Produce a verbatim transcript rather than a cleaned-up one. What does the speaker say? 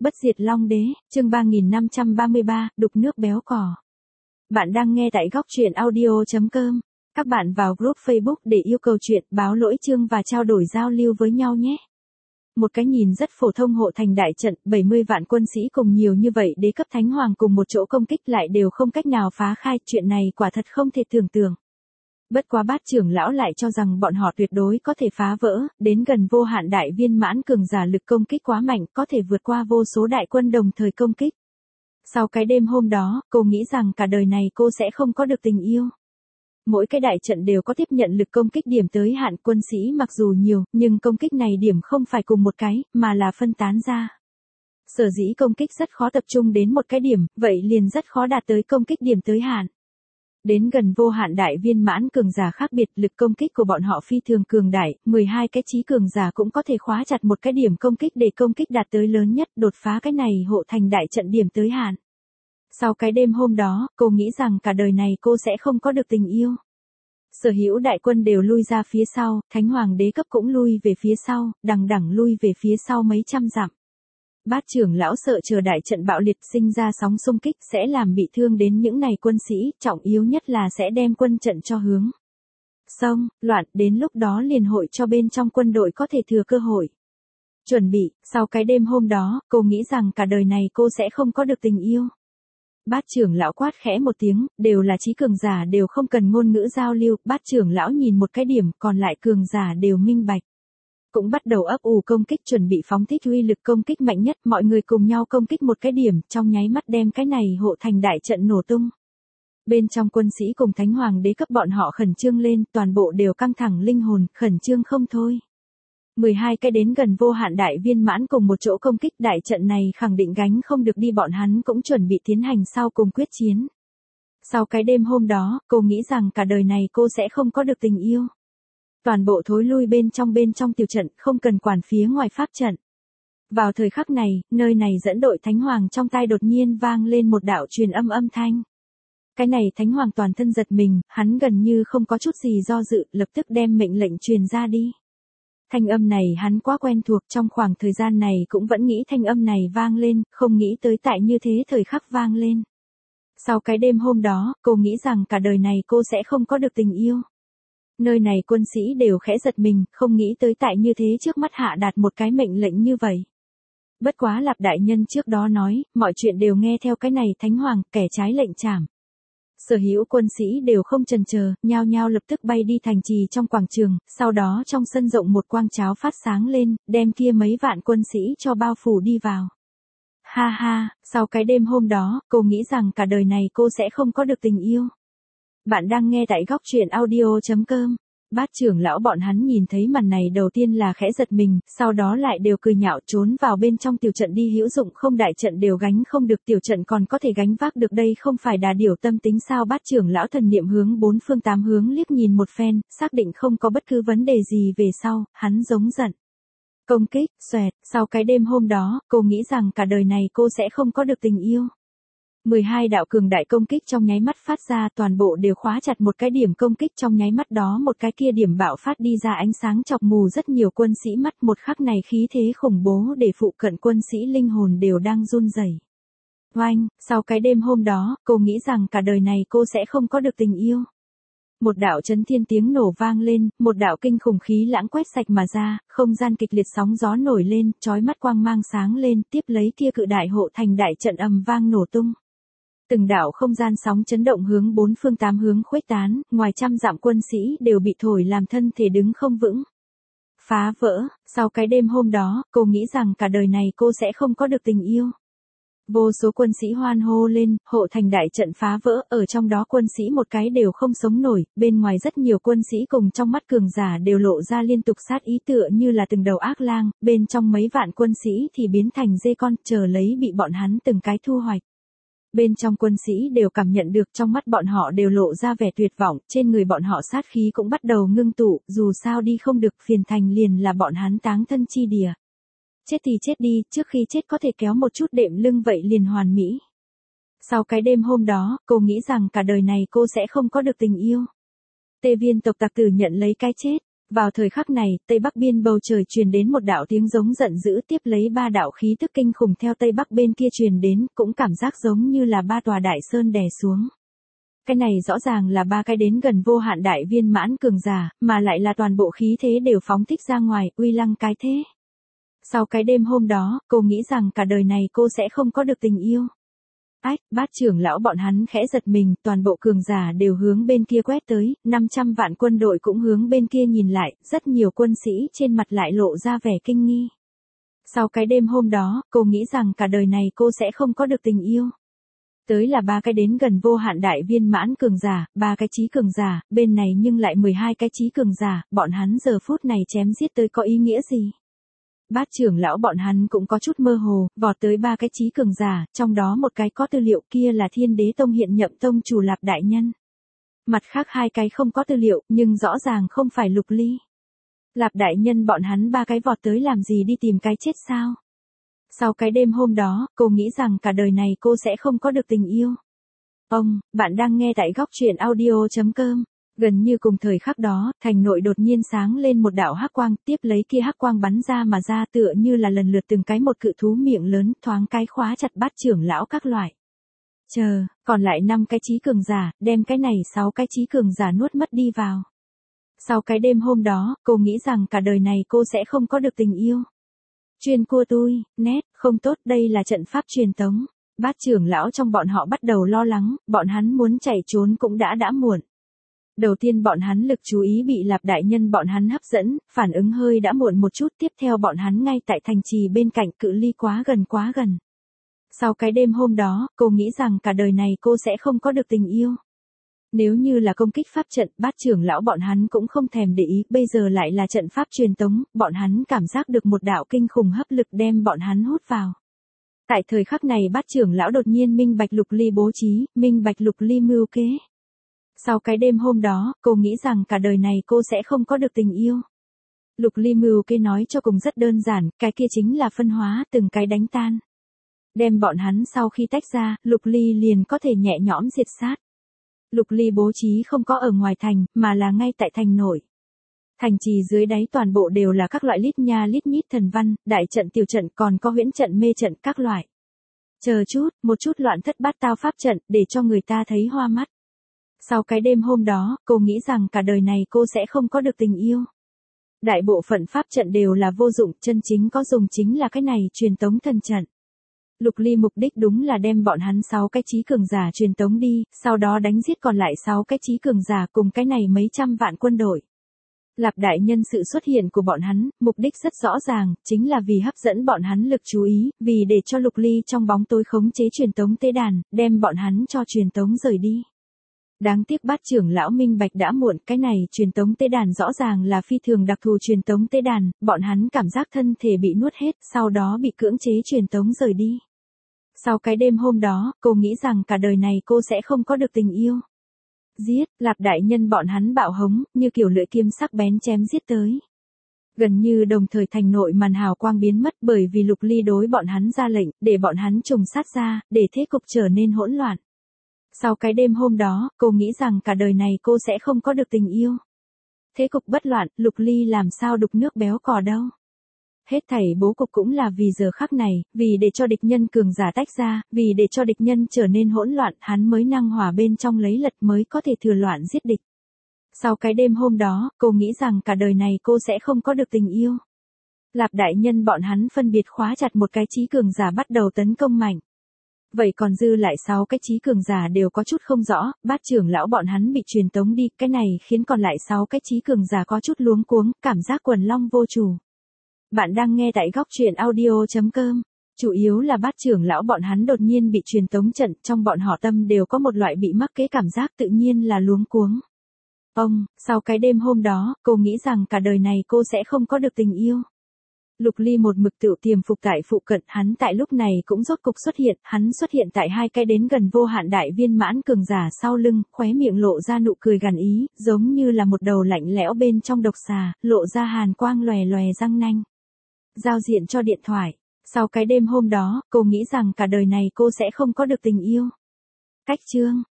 Bất diệt Long Đế, chương ba nghìn năm trăm ba mươi ba, đục nước béo cò. Bạn đang nghe tại góc truyện audio chấm com. Các bạn vào group Facebook để yêu cầu chuyện, báo lỗi chương và trao đổi giao lưu với nhau nhé. Một cái nhìn rất phổ thông hộ thành đại trận, bảy mươi vạn quân sĩ cùng nhiều như vậy đế cấp thánh hoàng cùng một chỗ công kích lại đều không cách nào phá khai, chuyện này quả thật không thể tưởng tượng. Bất quá Bát trưởng lão lại cho rằng bọn họ tuyệt đối có thể phá vỡ, đến gần vô hạn đại viên mãn cường giả lực công kích quá mạnh, có thể vượt qua vô số đại quân đồng thời công kích. Sau cái đêm hôm đó, cô nghĩ rằng cả đời này cô sẽ không có được tình yêu. Mỗi cái đại trận đều có tiếp nhận lực công kích điểm tới hạn, quân sĩ mặc dù nhiều, nhưng công kích này điểm không phải cùng một cái, mà là phân tán ra. Sở dĩ công kích rất khó tập trung đến một cái điểm, vậy liền rất khó đạt tới công kích điểm tới hạn. Đến gần vô hạn đại viên mãn cường giả khác biệt, lực công kích của bọn họ phi thường cường đại, mười hai cái chí cường giả cũng có thể khóa chặt một cái điểm công kích để công kích đạt tới lớn nhất, đột phá cái này hộ thành đại trận điểm tới hạn. Sau cái đêm hôm đó, cô nghĩ rằng cả đời này cô sẽ không có được tình yêu. Sở hữu đại quân đều lui ra phía sau, thánh hoàng đế cấp cũng lui về phía sau, đằng đằng lui về phía sau mấy trăm dặm. Bát trưởng lão sợ chờ đại trận bạo liệt sinh ra sóng xung kích sẽ làm bị thương đến những này quân sĩ, trọng yếu nhất là sẽ đem quân trận cho hướng xông, loạn, đến lúc đó liền hội cho bên trong quân đội có thể thừa cơ hội. Chuẩn bị, sau cái đêm hôm đó, cô nghĩ rằng cả đời này cô sẽ không có được tình yêu. Bát trưởng lão quát khẽ một tiếng, đều là chí cường giả đều không cần ngôn ngữ giao lưu, bát trưởng lão nhìn một cái điểm, còn lại cường giả đều minh bạch. Cũng bắt đầu ấp ủ công kích, chuẩn bị phóng thích uy lực công kích mạnh nhất, mọi người cùng nhau công kích một cái điểm, trong nháy mắt đem cái này hộ thành đại trận nổ tung. Bên trong quân sĩ cùng thánh hoàng đế cấp bọn họ khẩn trương lên, toàn bộ đều căng thẳng linh hồn, khẩn trương không thôi. mười hai cái đến gần vô hạn đại viên mãn cùng một chỗ công kích, đại trận này khẳng định gánh không được đi, bọn hắn cũng chuẩn bị tiến hành sau cùng quyết chiến. Sau cái đêm hôm đó, cô nghĩ rằng cả đời này cô sẽ không có được tình yêu. Toàn bộ thối lui bên trong bên trong tiểu trận, không cần quản phía ngoài pháp trận. Vào thời khắc này, nơi này dẫn đội thánh hoàng trong tai đột nhiên vang lên một đạo truyền âm âm thanh. Cái này thánh hoàng toàn thân giật mình, hắn gần như không có chút gì do dự, lập tức đem mệnh lệnh truyền ra đi. Thanh âm này hắn quá quen thuộc, trong khoảng thời gian này cũng vẫn nghĩ thanh âm này vang lên, không nghĩ tới tại như thế thời khắc vang lên. Sau cái đêm hôm đó, cô nghĩ rằng cả đời này cô sẽ không có được tình yêu. Nơi này quân sĩ đều khẽ giật mình, không nghĩ tới tại như thế trước mắt hạ đạt một cái mệnh lệnh như vậy. Bất quá Lạp đại nhân trước đó nói, mọi chuyện đều nghe theo cái này thánh hoàng, kẻ trái lệnh trảm. Sở hữu quân sĩ đều không chần chờ, nhao nhao lập tức bay đi thành trì trong quảng trường, sau đó trong sân rộng một quang cháo phát sáng lên, đem kia mấy vạn quân sĩ cho bao phủ đi vào. Ha ha, sau cái đêm hôm đó, cô nghĩ rằng cả đời này cô sẽ không có được tình yêu. Bạn đang nghe tại góc truyện audio chấm com. Bát trưởng lão bọn hắn nhìn thấy màn này đầu tiên là khẽ giật mình, sau đó lại đều cười nhạo trốn vào bên trong tiểu trận đi, hữu dụng không, đại trận đều gánh không được, tiểu trận còn có thể gánh vác được, đây không phải đà điểu tâm tính sao? Bát trưởng lão thần niệm hướng bốn phương tám hướng liếc nhìn một phen, xác định không có bất cứ vấn đề gì về sau, hắn giống giận. Công kích, xoẹt, sau cái đêm hôm đó, cô nghĩ rằng cả đời này cô sẽ không có được tình yêu. mười hai đạo cường đại công kích trong nháy mắt phát ra, toàn bộ đều khóa chặt một cái điểm công kích, trong nháy mắt đó một cái kia điểm bạo phát đi ra ánh sáng chọc mù rất nhiều quân sĩ mắt, một khắc này khí thế khủng bố để phụ cận quân sĩ linh hồn đều đang run rẩy. Oanh, sau cái đêm hôm đó, cô nghĩ rằng cả đời này cô sẽ không có được tình yêu. Một đạo chấn thiên tiếng nổ vang lên, một đạo kinh khủng khí lãng quét sạch mà ra, không gian kịch liệt sóng gió nổi lên, chói mắt quang mang sáng lên, tiếp lấy kia cự đại hộ thành đại trận ầm vang nổ tung. Từng đạo không gian sóng chấn động hướng bốn phương tám hướng khuếch tán, ngoài trăm dặm quân sĩ đều bị thổi làm thân thể đứng không vững. Phá vỡ, sau cái đêm hôm đó, cô nghĩ rằng cả đời này cô sẽ không có được tình yêu. Vô số quân sĩ hoan hô lên, hộ thành đại trận phá vỡ, ở trong đó quân sĩ một cái đều không sống nổi, bên ngoài rất nhiều quân sĩ cùng trong mắt cường giả đều lộ ra liên tục sát ý tựa như là từng đầu ác lang, bên trong mấy vạn quân sĩ thì biến thành dê con, chờ lấy bị bọn hắn từng cái thu hoạch. Bên trong quân sĩ đều cảm nhận được, trong mắt bọn họ đều lộ ra vẻ tuyệt vọng, trên người bọn họ sát khí cũng bắt đầu ngưng tụ, dù sao đi không được, phiền thành liền là bọn hắn táng thân chi địa. Chết thì chết đi, trước khi chết có thể kéo một chút đệm lưng vậy liền hoàn mỹ. Sau cái đêm hôm đó, cô nghĩ rằng cả đời này cô sẽ không có được tình yêu. Tê Viên tộc tặc tử nhận lấy cái chết. Vào thời khắc này, Tây Bắc biên bầu trời truyền đến một đạo tiếng giống giận dữ, tiếp lấy ba đạo khí tức kinh khủng theo Tây Bắc bên kia truyền đến, cũng cảm giác giống như là ba tòa đại sơn đè xuống. Cái này rõ ràng là ba cái đến gần vô hạn đại viên mãn cường giả, mà lại là toàn bộ khí thế đều phóng thích ra ngoài, uy lăng cái thế. Sau cái đêm hôm đó, cô nghĩ rằng cả đời này cô sẽ không có được tình yêu. Ách, Bát trưởng lão bọn hắn khẽ giật mình, toàn bộ cường giả đều hướng bên kia quét tới, năm trăm vạn quân đội cũng hướng bên kia nhìn lại, rất nhiều quân sĩ trên mặt lại lộ ra vẻ kinh nghi. Sau cái đêm hôm đó, cô nghĩ rằng cả đời này cô sẽ không có được tình yêu. Tới là ba cái đến gần vô hạn đại viên mãn cường giả, ba cái chí cường giả, bên này nhưng lại mười hai cái chí cường giả, bọn hắn giờ phút này chém giết tới có ý nghĩa gì? Bát trưởng lão bọn hắn cũng có chút mơ hồ, vọt tới ba cái chí cường giả, trong đó một cái có tư liệu kia là Thiên Đế Tông hiện nhậm tông chủ Lạp đại nhân. Mặt khác hai cái không có tư liệu, nhưng rõ ràng không phải Lục Ly. Lạp đại nhân bọn hắn ba cái vọt tới làm gì, đi tìm cái chết sao? Sau cái đêm hôm đó, cô nghĩ rằng cả đời này cô sẽ không có được tình yêu. Ông, bạn đang nghe tại góc truyện audio chấm com. Gần như cùng thời khắc đó, thành nội đột nhiên sáng lên một đạo hắc quang, tiếp lấy kia hắc quang bắn ra mà ra tựa như là lần lượt từng cái một cự thú miệng lớn, thoáng cái khóa chặt Bát trưởng lão các loại. Chờ, còn lại năm cái chí cường giả, đem cái này sáu cái chí cường giả nuốt mất đi vào. Sau cái đêm hôm đó, cô nghĩ rằng cả đời này cô sẽ không có được tình yêu. Chuyên cua tôi, nét, không tốt, đây là trận pháp truyền tống. Bát trưởng lão trong bọn họ bắt đầu lo lắng, bọn hắn muốn chạy trốn cũng đã đã muộn. Đầu tiên bọn hắn lực chú ý bị Lạp đại nhân bọn hắn hấp dẫn, phản ứng hơi đã muộn một chút, tiếp theo bọn hắn ngay tại thành trì bên cạnh, cự ly quá gần quá gần. Sau cái đêm hôm đó, cô nghĩ rằng cả đời này cô sẽ không có được tình yêu. Nếu như là công kích pháp trận, Bát trưởng lão bọn hắn cũng không thèm để ý, bây giờ lại là trận pháp truyền tống, bọn hắn cảm giác được một đạo kinh khủng hấp lực đem bọn hắn hút vào. Tại thời khắc này Bát trưởng lão đột nhiên minh bạch Lục Ly bố trí, minh bạch Lục Ly mưu kế. Sau cái đêm hôm đó, cô nghĩ rằng cả đời này cô sẽ không có được tình yêu. Lục Ly mưu kế nói cho cùng rất đơn giản, cái kia chính là phân hóa, từng cái đánh tan. Đem bọn hắn sau khi tách ra, Lục Ly liền có thể nhẹ nhõm diệt sát. Lục Ly bố trí không có ở ngoài thành, mà là ngay tại thành nội. Thành trì dưới đáy toàn bộ đều là các loại lít nha lít nhít thần văn, đại trận tiểu trận, còn có huyễn trận mê trận các loại. Chờ chút, một chút loạn thất bát tao pháp trận, để cho người ta thấy hoa mắt. Sau cái đêm hôm đó, cô nghĩ rằng cả đời này cô sẽ không có được tình yêu. Đại bộ phận pháp trận đều là vô dụng, chân chính có dùng chính là cái này, truyền tống thần trận. Lục Ly mục đích đúng là đem bọn hắn sáu cái chí cường giả truyền tống đi, sau đó đánh giết còn lại sáu cái chí cường giả cùng cái này mấy trăm vạn quân đội. Lạp đại nhân sự xuất hiện của bọn hắn, mục đích rất rõ ràng, chính là vì hấp dẫn bọn hắn lực chú ý, vì để cho Lục Ly trong bóng tối khống chế truyền tống tế đàn, đem bọn hắn cho truyền tống rời đi. Đáng tiếc Bát trưởng lão minh bạch đã muộn, cái này truyền tống tế đàn rõ ràng là phi thường đặc thù truyền tống tế đàn, bọn hắn cảm giác thân thể bị nuốt hết, sau đó bị cưỡng chế truyền tống rời đi. Sau cái đêm hôm đó, cô nghĩ rằng cả đời này cô sẽ không có được tình yêu. Giết, Lạp đại nhân bọn hắn bạo hống, như kiểu lưỡi kiếm sắc bén chém giết tới. Gần như đồng thời thành nội màn hào quang biến mất bởi vì Lục Ly đối bọn hắn ra lệnh, để bọn hắn trùng sát ra, để thế cục trở nên hỗn loạn. Sau cái đêm hôm đó, cô nghĩ rằng cả đời này cô sẽ không có được tình yêu. Thế cục bất loạn, Lục Ly làm sao đục nước béo cò đâu. Hết thảy bố cục cũng là vì giờ khắc này, vì để cho địch nhân cường giả tách ra, vì để cho địch nhân trở nên hỗn loạn, hắn mới năng hỏa bên trong lấy lật mới có thể thừa loạn giết địch. Sau cái đêm hôm đó, cô nghĩ rằng cả đời này cô sẽ không có được tình yêu. Lạp đại nhân bọn hắn phân biệt khóa chặt một cái chí cường giả bắt đầu tấn công mạnh. Vậy còn dư lại sáu cái chí cường giả đều có chút không rõ, Bát trưởng lão bọn hắn bị truyền tống đi, cái này khiến còn lại sáu cái chí cường giả có chút luống cuống, cảm giác quần long vô chủ. Bạn đang nghe tại góc truyện audio chấm com. Chủ yếu là Bát trưởng lão bọn hắn đột nhiên bị truyền tống trận, trong bọn họ tâm đều có một loại bị mắc kế cảm giác, tự nhiên là luống cuống. Ông, sau cái đêm hôm đó, cô nghĩ rằng cả đời này cô sẽ không có được tình yêu. Lục Ly một mực tự tiềm phục tại phụ cận, hắn tại lúc này cũng rốt cục xuất hiện, hắn xuất hiện tại hai cái đến gần vô hạn đại viên mãn cường giả sau lưng, khóe miệng lộ ra nụ cười gằn ý, giống như là một đầu lạnh lẽo bên trong độc xà, lộ ra hàn quang lòe lòe răng nanh. Giao diện cho điện thoại. Sau cái đêm hôm đó, cô nghĩ rằng cả đời này cô sẽ không có được tình yêu. Cách chương.